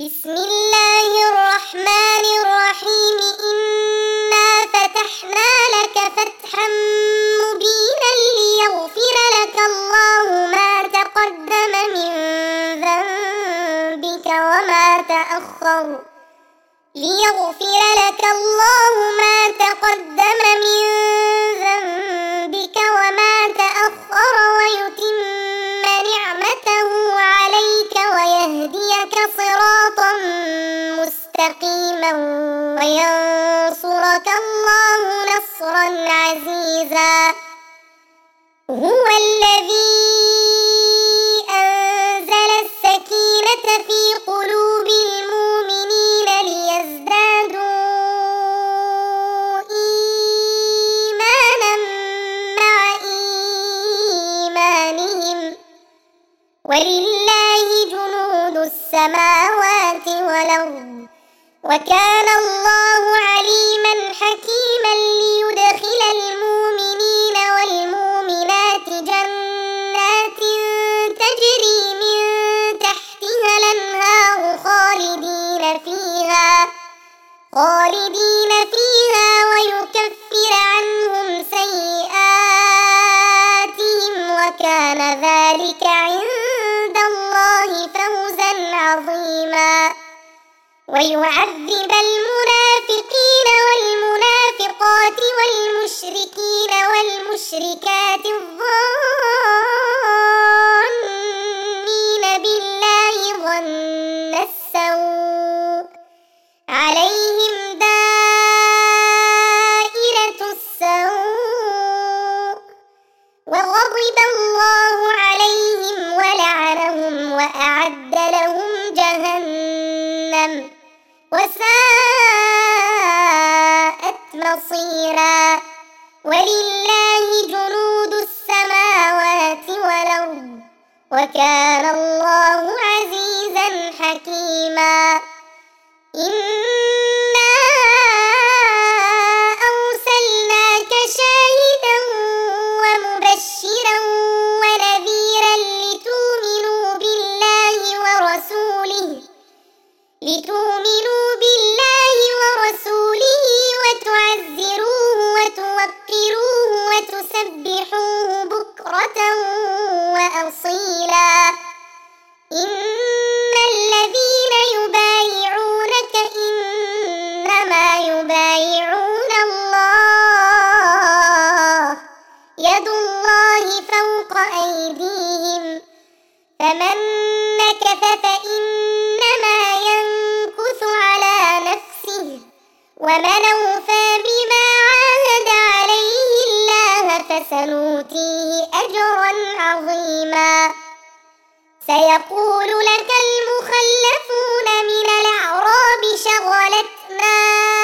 بسم الله الرحمن الرحيم. إنا فتحنا لك فتحا مبينا ليغفر لك الله ما تقدم من ذنبك وما تأخر ويتم نعمته عليك ويهديك صراطا مستقيما وينصرك الله نصرا عزيزا. هو الذي أنزل السكينة في قلوب المؤمنين ليزدادوا إيمانا مع إيمانهم ولله جنود السماوات والأرض وكان الله عليما حكيما. ليدخل المؤمنين والمؤمنات جنات تجري من تحتها الأنهار خالدين فيها ويكفر عنهم سيئاتهم وكان ذلك عند الله فوزا عظيما. ويعذب المنافقين والمنافقات والمشركين والمشركات الظانين بالله ظن السوء عليهم دائرة السوء وغضب الله عليهم ولعنهم وأعد لهم جهنم وساءت مصيرا. ولله جنود السماوات والأرض وكان الله عزيزا حكيما. إنا أرسلناك شاهدا ومبشرا ونذيرا لتؤمنوا بالله ورسوله وتعزروه وتوقروه وتسبحوه بكرة وأصيلا. إن الذين يبايعونك إنما يبايعون الله يد الله فوق أيديهم فمن نكث فإنما ينكث على نفسه ومن أوفى بما عاهد عليه الله فسنؤتيه أجرا عظيما. سيقول لك المخلفون من الأعراب شغلتنا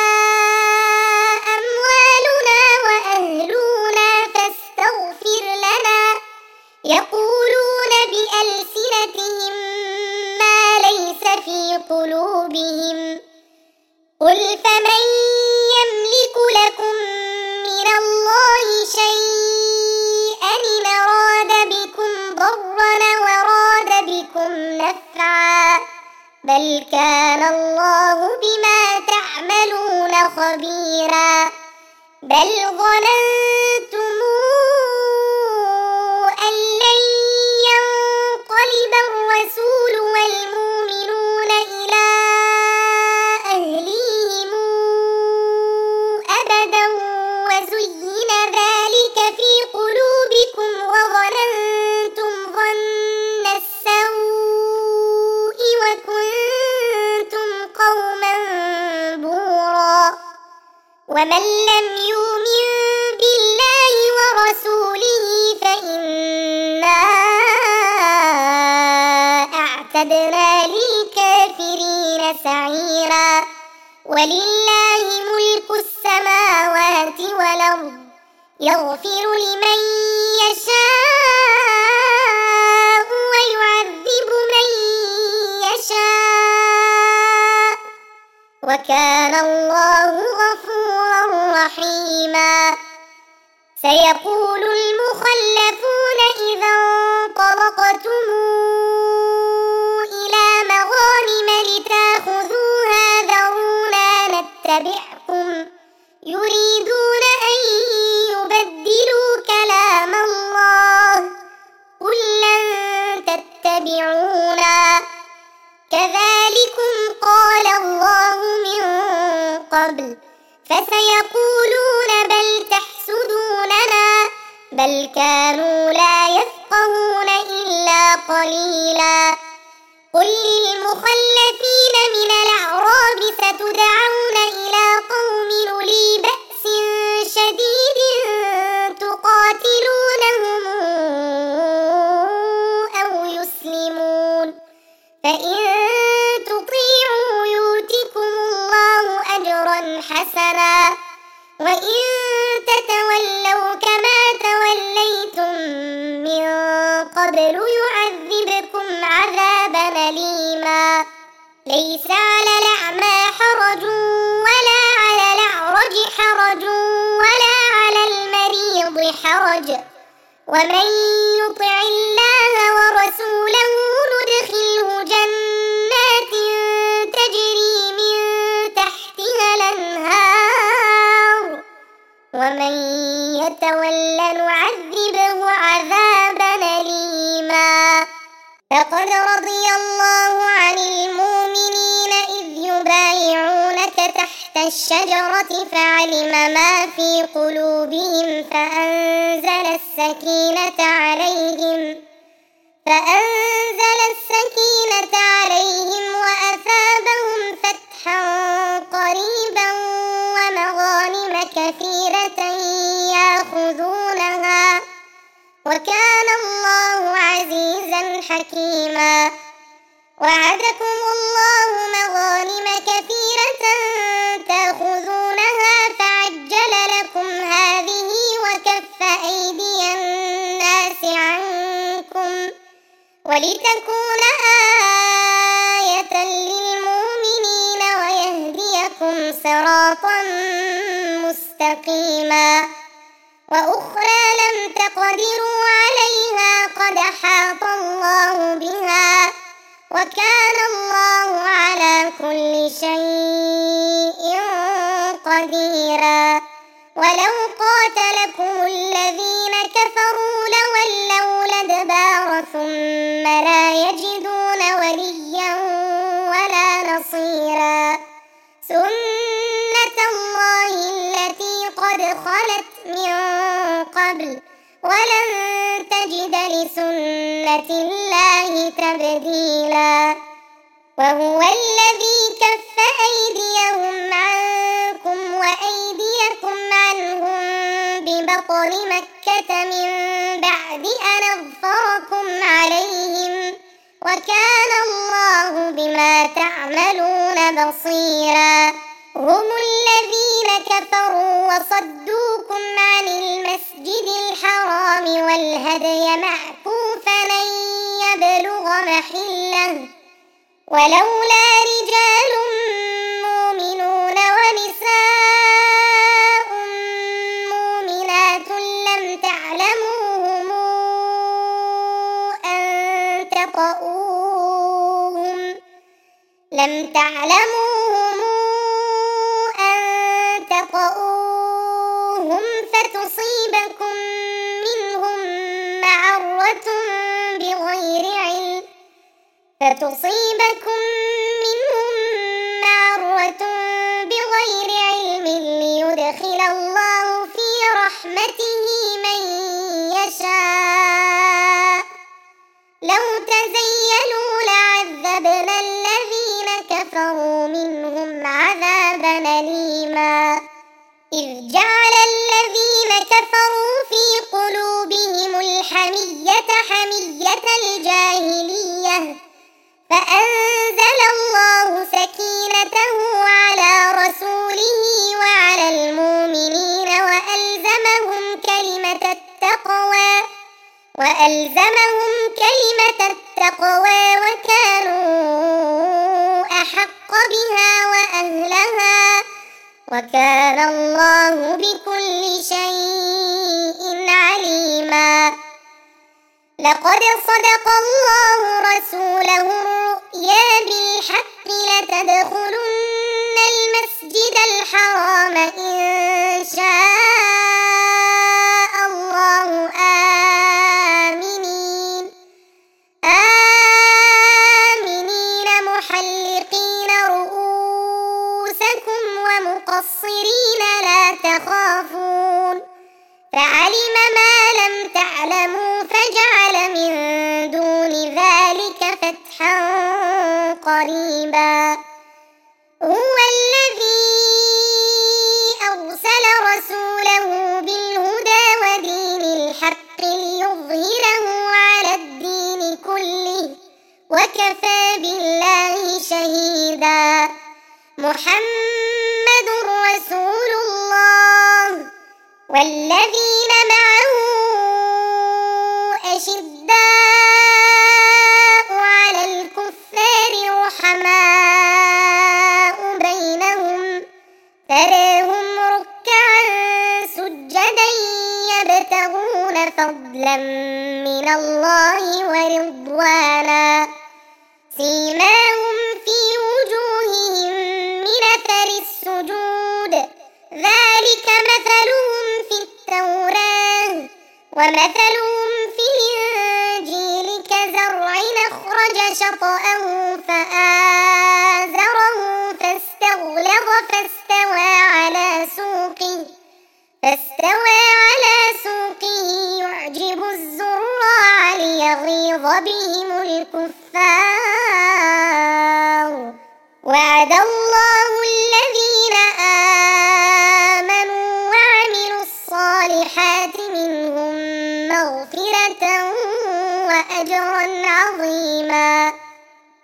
أموالنا وأهلنا فاستغفر لنا يقولون بألسنتهم ما ليس في قلوبهم قل فمن يملك لكم من الله شيئا إن أراد بكم ضرا وراد بكم نفعا بل كان الله بما تعملون خبيرا. بل ظننتم أن لن ينقلب الرسول والمؤمنون إلى أهليهم أبدا وزين ذلك في قلوبكم وظننتم ظن السوء وكنتم قوما بورا. ومن لم يؤمن بالله ورسوله فإنا أعتدنا للكافرين سعيرا. ولله ملك السماوات والأرض يغفر لمن يشاء ويعذب من يشاء وكان الله غفورا رحيما. سيقول المخلفون إذا انطلقتم إلى مغانم لتأخذوها نتبعكم يريدون أن يبدلوا كلام الله قل لن تتبعونا كذلكم قال الله من قبل فسيقولون بل تحسدوننا بل كانوا لا يفقهون إلا قليلا قل للمخلفين من الأعراب ستدعون إلى قوم أولي بأس شديد تقاتلونهم أو يسلمون فإن تطيعوا يؤتكم الله أجرا حسنا وإن تتولوا كما توليتم من قبل يعذبكم عذابا أليما ليس على الأعمى حرج ولا على الأعرج حرج ولا على المريض حرج ومن يطع الله ورسوله ندخله جنات تجري من تحتها الأنهار ومن يتول نعذبه عذابا أليما لقد رضي الله عن المؤمنين إذ يبايعونك تحت الشجرة فعلم ما في قلوبهم فأنزل السكينة عليهم وأثابهم فتحا قريبا ومغانم كثيرة يأخذونها وكان الله عزيزا حكيما وعدكم الله مغانم كثيرة تأخذونها فعجل لكم هذه وكف أيدي الناس عنكم ولتكون آية للمؤمنين ويهديكم صراطا مستقيما وأخرى لم تقدروا عليها قد أحاط الله بها وكان الله على كل شيء قديرا ولو قاتلكم الذين كفروا لولوا الأدبار ثم لا يجدون وليا ولا نصيرا سنة الله التي قد خلت من قبل ولن تجد لسنة الله تبديلا وهو الذي كف أيديهم عنكم وأيديكم عنهم ببطن مكة من بعد أن أظفركم عليهم وكان الله بما تعملون بصيرا هم الذين كفروا وصدوكم عن المسجد الحرام والهدي معكوفا أن يبلغ محله ولولا رجال مؤمنون ونساء مؤمنات لم تعلموهم أن تطؤوهم فتصيبكم منهم معرة بغير علم ليدخل الله في رحمته من يشاء لو تزيلوا لعذبنا الذين كفروا منهم عذابا أليما إذ جعل الذين كفروا في قلوبهم الحمية حمية الجاهلية فأنزل الله سكينته على رسوله وعلى المؤمنين وألزمهم كلمة التقوى وكانوا أحق بها وأهلها وكان الله بكل شيء عليما لقد صدق الله رسوله الرؤيا بالحق لتدخلن المسجد الحرام ومقصرين لا تخافون فعلم ما لم تعلموا فجعل من دون ذلك فتحا قريبا هو الذي أرسل رسوله بالهدى ودين الحق ليظهره على الدين كله وكفى بالله شهيدا محمد رسول الله والذين معه أشداء على الكفار رحماء بينهم تراهم ركعا سجدا يبتغون فضلا من الله ورضوانا سيماهم في وجوههم من أثر السجود ذلك مثلهم في التوراة ومثلهم في الإنجيل كزرع أخرج شطأه فآزره فاستغلظ فاستوى على سوقه يعجب الزراع ليغيظ بهم الكفار وعد الله